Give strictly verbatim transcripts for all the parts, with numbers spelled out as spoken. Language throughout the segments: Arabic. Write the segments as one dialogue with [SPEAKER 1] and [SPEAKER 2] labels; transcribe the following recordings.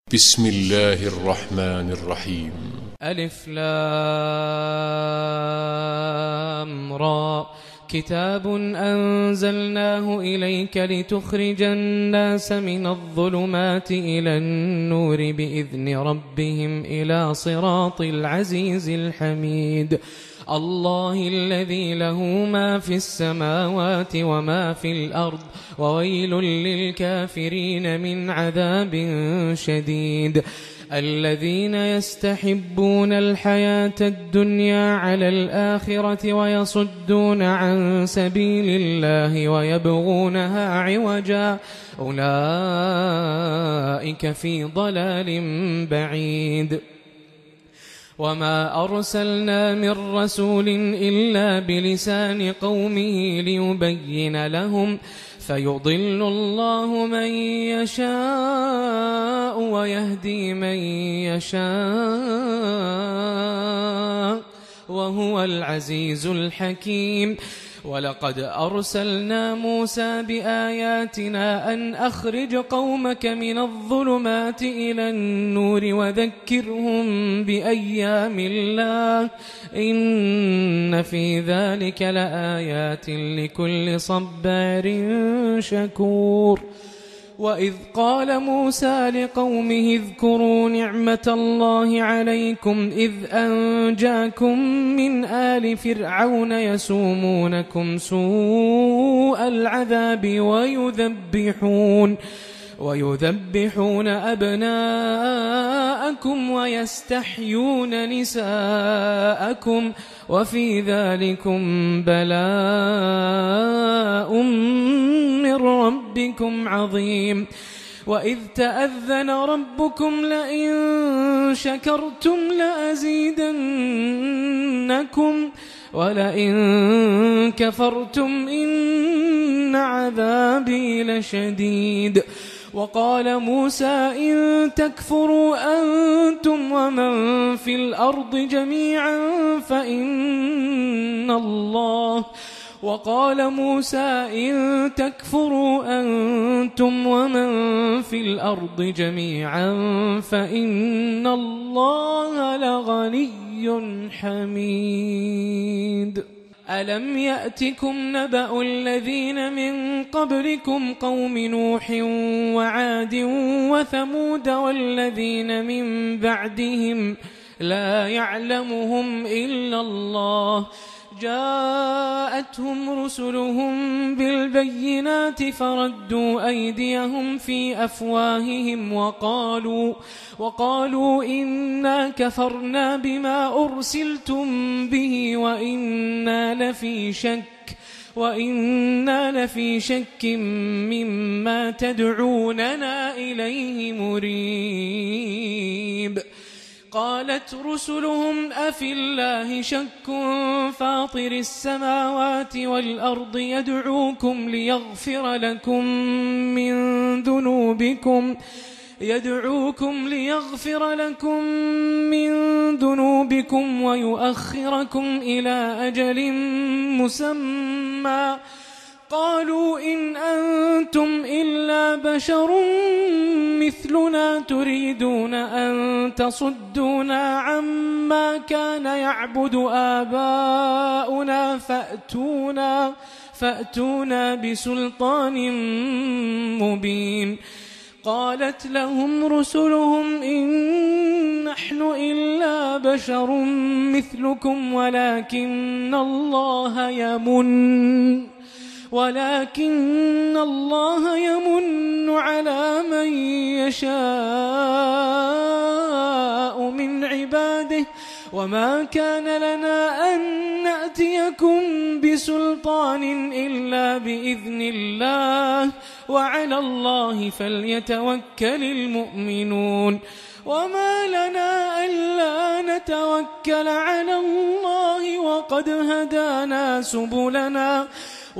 [SPEAKER 1] بسم الله الرحمن الرحيم.
[SPEAKER 2] ألف لام را كتاب أنزلناه إليك لتخرج الناس من الظلمات إلى النور بإذن ربهم إلى صراط العزيز الحميد الله الذي له ما في السماوات وما في الأرض وويل للكافرين من عذاب شديد الذين يستحبون الحياة الدنيا على الآخرة ويصدون عن سبيل الله ويبغونها عوجا أولئك في ضلال بعيد وما أرسلنا من رسول إلا بلسان قومه ليبين لهم فيضل الله من يشاء ويهدي من يشاء وهو العزيز الحكيم ولقد أرسلنا موسى بآياتنا أن أخرج قومك من الظلمات إلى النور وذكرهم بأيام الله إن في ذلك لآيات لكل صبار شكور وإذ قال موسى لقومه اذكروا نعمة الله عليكم إذ أنجاكم من آل فرعون يسومونكم سوء العذاب ويذبحون ويذبحون أبناءكم ويستحيون نساءكم وفي ذلكم بلاء من ربكم عظيم وإذ تأذن ربكم لئن شكرتم لأزيدنكم ولئن كفرتم إن عذابي لشديد وقال موسى إن تكفروا أنتم ومن في الأرض جميعا فإن الله وقال موسى إن تكفروا أنتم ومن في الأرض جميعا فإن الله لغني حميد ألم يأتكم نبأ الذين من قبلكم قوم نوح وعاد وثمود والذين من بعدهم لا يعلمهم إلا الله جاءتهم رسلهم بالبينات فردوا أيديهم في أفواههم وقالوا وقالوا إنا كفرنا بما أرسلتم به وإنا لفي شك وإنا لفي شك مما تدعوننا إليه مريب قالت رسلهم أفي الله شك فاطر السماوات والأرض يدعوكم ليغفر لكم من ذنوبكم يدعوكم ليغفر لكم من ذنوبكم ويؤخركم إلى أجل مسمى قالوا إن أنتم إلا بشر مثلنا تريدون أن تصدونا عما كان يعبد آباؤنا فأتونا فأتونا بسلطان مبين قالت لهم رسلهم إن نحن إلا بشر مثلكم ولكن الله يمن ولكن الله يمن على من يشاء من عباده وما كان لنا أن نأتيكم بسلطان إلا بإذن الله وعلى الله فليتوكل المؤمنون وما لنا ألا نتوكل على الله وقد هدانا سبلنا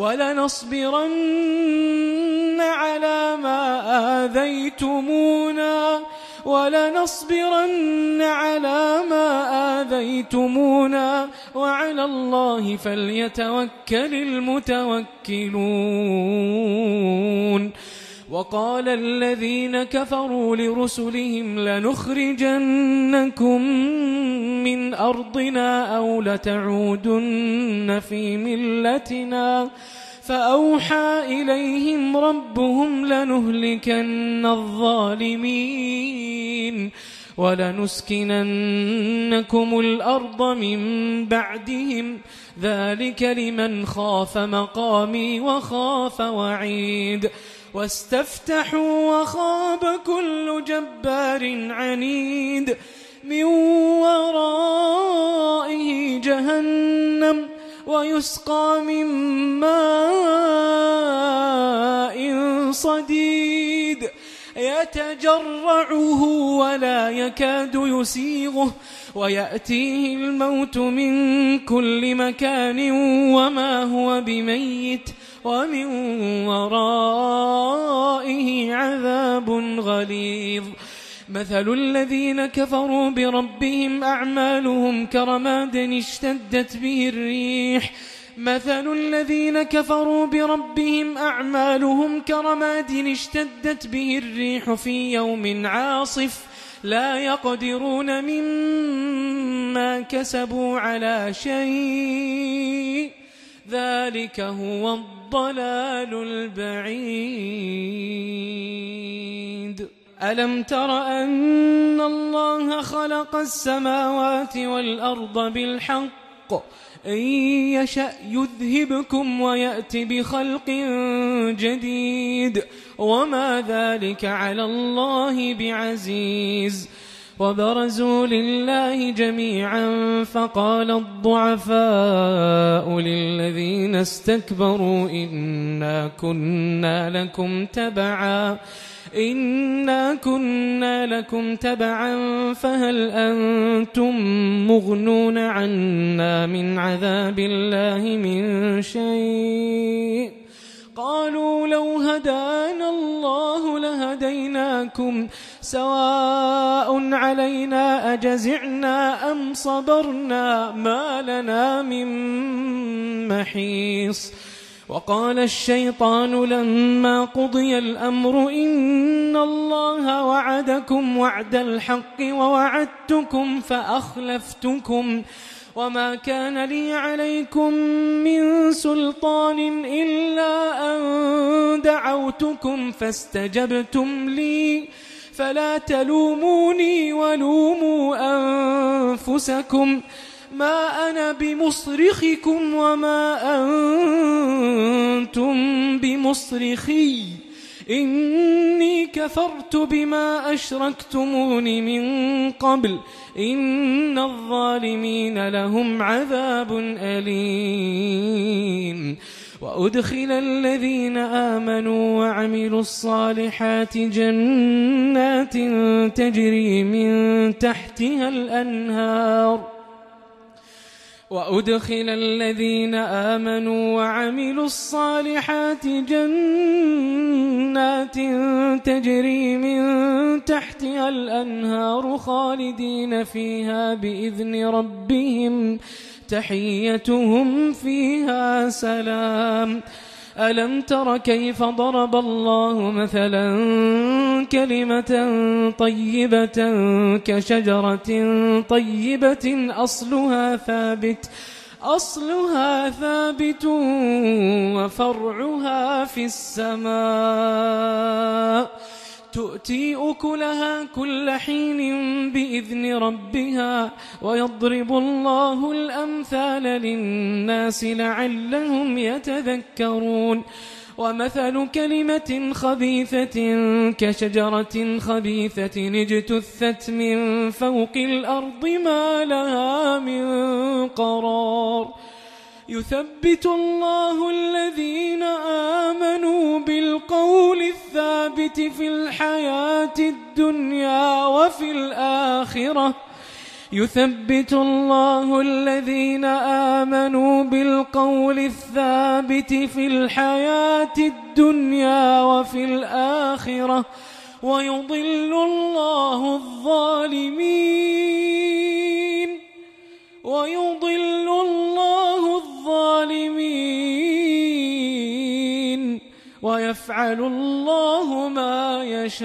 [SPEAKER 2] ولنصبرن على ما آذيتمونا ولنصبرن على ما آذيتمونا وعلى الله فليتوكل المتوكلون وقال الذين كفروا لرسلهم لنخرجنكم من أرضنا أو لتعودن في ملتنا فأوحى إليهم ربهم لنهلكن الظالمين ولنسكننكم الأرض من بعدهم ذلك لمن خاف مقامي وخاف وعيد واستفتحوا وخاب كل جبار عنيد من ورائه جهنم ويسقى من ماء صديد يتجرعه ولا يكاد يسيغه ويأتيه الموت من كل مكان وما هو بميت ومن ورائه عذاب غليظ مثل الذين كفروا بربهم أعمالهم كرماد اشتدت به الريح مثل الذين كفروا بربهم أعمالهم كرماد اشتدت به الريح في يوم عاصف لا يقدرون مما كسبوا على شيء ذلك هو الضلال البعيد ألم تر أن الله خلق السماوات والأرض بالحق إن يشأ يذهبكم ويأتي بخلق جديد وما ذلك على الله بعزيز وبرزوا لله جميعا فقال الضعفاء للذين استكبروا إنا كنا لكم تبعا إنا كنا لكم تبعا فهل أنتم مغنون عنا من عذاب الله من شيء قالوا لو هدانا الله لهديناكم سواء علينا أجزعنا أم صبرنا ما لنا من محيص وقال الشيطان لما قضي الأمر إن الله وعدكم وعد الحق ووعدتكم فأخلفتكم وما كان لي عليكم من سلطان إلا أن دعوتكم فاستجبتم لي فلا تلوموني ولوموا أنفسكم ما أنا بمصرخكم وما أنتم بمصرخي إني كفرت بما أشركتمون من قبل إن الظالمين لهم عذاب أليم وأدخل الذين آمنوا وعملوا الصالحات جنات تجري من تحتها الأنهار وأدخل الذين آمنوا وعملوا الصالحات جنات تجري من تحتها الأنهار خالدين فيها بإذن ربهم تحيتهم فيها سلام ألم تر كيف ضرب الله مثلا كلمة طيبة كشجرة طيبة أصلها ثابت أصلها ثابت وفرعها في السماء تؤتي أكلها كل حين بإذن ربها ويضرب الله الأمثال للناس لعلهم يتذكرون ومثل كلمة خبيثة كشجرة خبيثة اجتثت من فوق الأرض ما لها من قرار يثبت الله الذين آمنوا بالقول الثابت في الحياة الدنيا وفي الآخرة يثبت الله الذين آمنوا بالقول الثابت في الحياة الدنيا وفي الآخرة ويضل الله الظالمين ويضل الله الظالمين ويفعل يفعل الله ما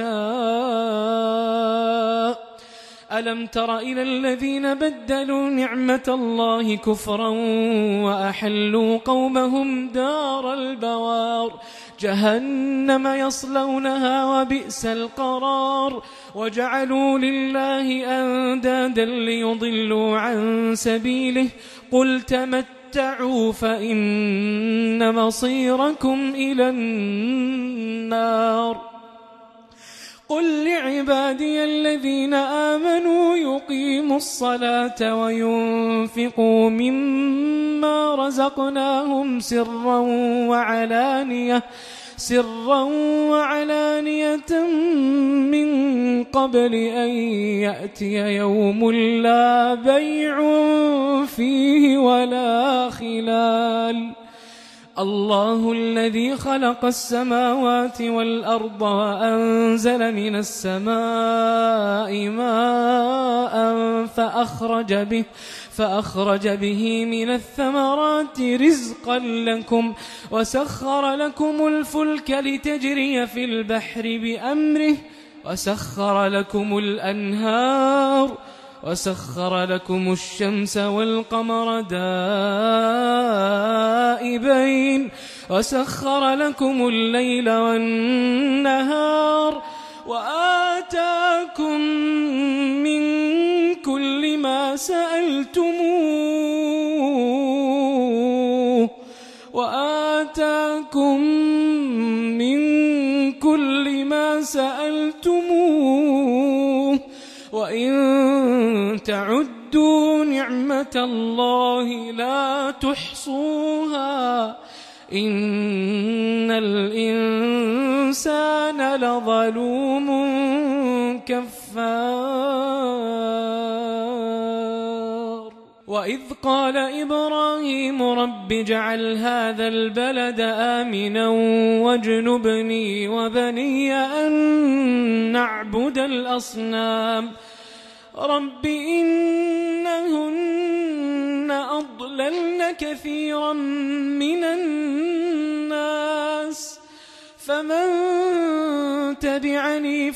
[SPEAKER 2] يشاء. ألم تر إلى الذين بدلوا نعمة الله كفرا وأحلوا قومهم دار البوار جهنم يصلونها وبئس القرار وجعلوا لله أندادا ليضلوا عن سبيله قل تمتعوا فإن مصيركم إلى النار. قل لعبادي الذين آمنوا يقيموا الصلاة وينفقوا مما رزقناهم سرا وعلانية سرا وعلانية من قبل أن يأتي يوم لا بيع فيه ولا خلال. الله الذي خلق السماوات والأرض وأنزل من السماء ماء فأخرج به, فأخرج به من الثمرات رزقا لكم وسخر لكم الفلك لتجري في البحر بأمره وسخر لكم الأنهار وسخر لكم الشمس والقمر دائبين وسخر لكم الليل والنهار وآتاكم من كل ما سألتموه وآتاكم من كل ما سألتموه وإن تعدوا نعمة الله لا تحصوها إن الإنسان لظلوم كفار. وإذ قال إبراهيم رب اجعل هذا البلد آمنا واجنبني وبني أن نعبد الأصنام رب إنهن أضللن كثيرا من الناس فمن تبعني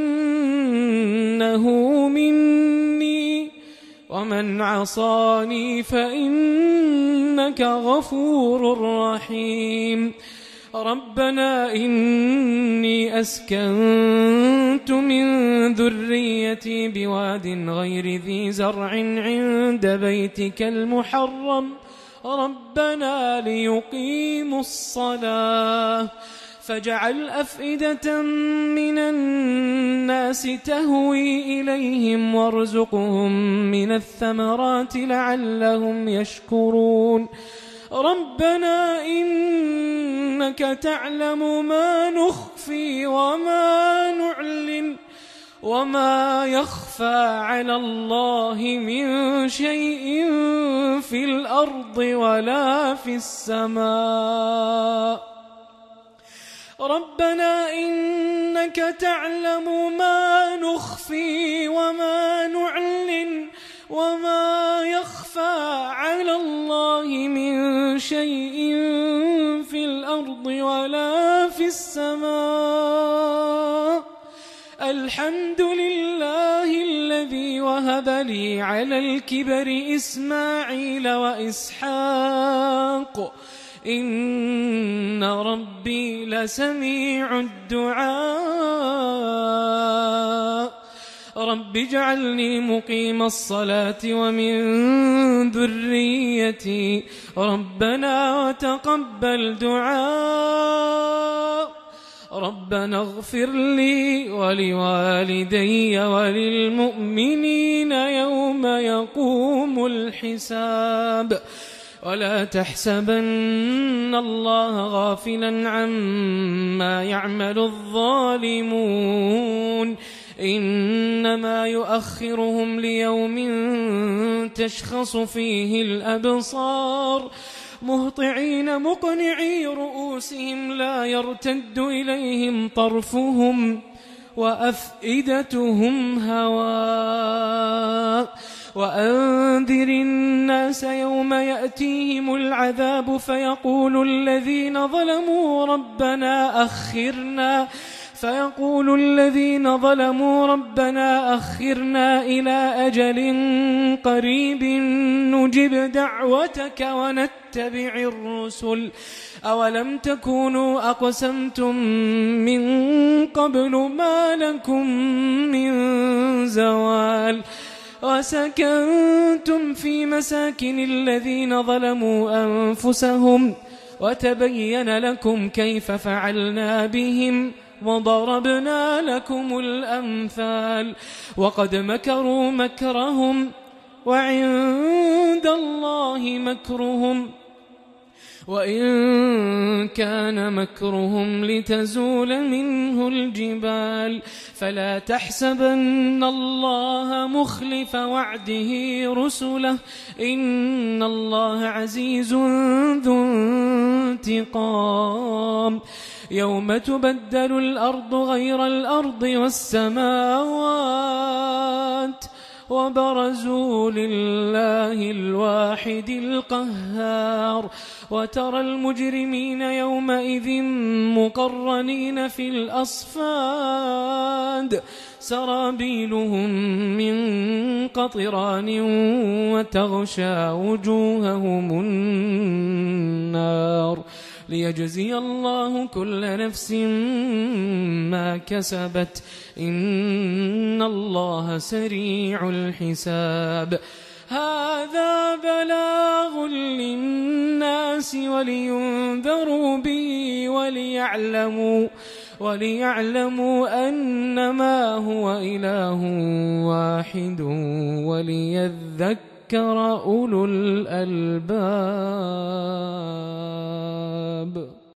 [SPEAKER 2] فإنه مني ومن عصاني فإنك غفور رحيم. ربنا إني أسكنت من ذريتي بواد غير ذي زرع عند بيتك المحرم ربنا ليقيموا الصلاة فاجعل أفئدة من الناس تهوي إليهم وارزقهم من الثمرات لعلهم يشكرون. ربنا إنك تعلم ما نخفي وما نعلن وما يخفى على الله من شيء في الأرض ولا في السماء. ربنا إنك تعلم ما نخفي وما نعلن وما يخفى على الله من شيء في الأرض ولا في السماء. الحمد لله الذي وهب لي على الكبر إسماعيل وإسحاق إن ربي لسميع الدعاء. رب اجعلني مقيم الصلاة ومن ذريتي ربنا وتقبل دعاء. ربنا اغفر لي ولوالدي وللمؤمنين يوم يقوم الحساب. ولا تحسبن الله غافلا عما يعمل الظالمون إنما يؤخرهم ليوم تشخص فيه الأبصار مهطعين مقنعي رؤوسهم لا يرتد إليهم طرفهم وأفئدتهم هواء وأنذر الناس يوم يأتيهم العذاب فيقول الذين ظلموا ربنا أخرنا فيقول الذين ظلموا ربنا أخرنا إلى أجل قريب نجب دعوتك ونتبع الرسل أولم تكونوا أقسمتم من قبل ما لكم من زوال وسكنتم في مساكن الذين ظلموا أنفسهم وتبين لكم كيف فعلنا بهم وضربنا لكم الأمثال وقد مكروا مكرهم وعند الله مكرهم وإن كان مكرهم لتزول منه الجبال فلا تحسبن الله مخلف وعده رسله إن الله عزيز ذو انتقام يوم تبدل الأرض غير الأرض والسماوات وبرزوا لله الواحد القهار وترى المجرمين يومئذ مقرنين في الأصفاد سرابيلهم من قطران وتغشى وجوههم النار ليجزي الله كل نفس ما كسبت إن الله سريع الحساب هذا بلاغ للناس ولينذروا به وليعلموا وليعلموا أنما هو إله واحد وليذكر أولو الألباب.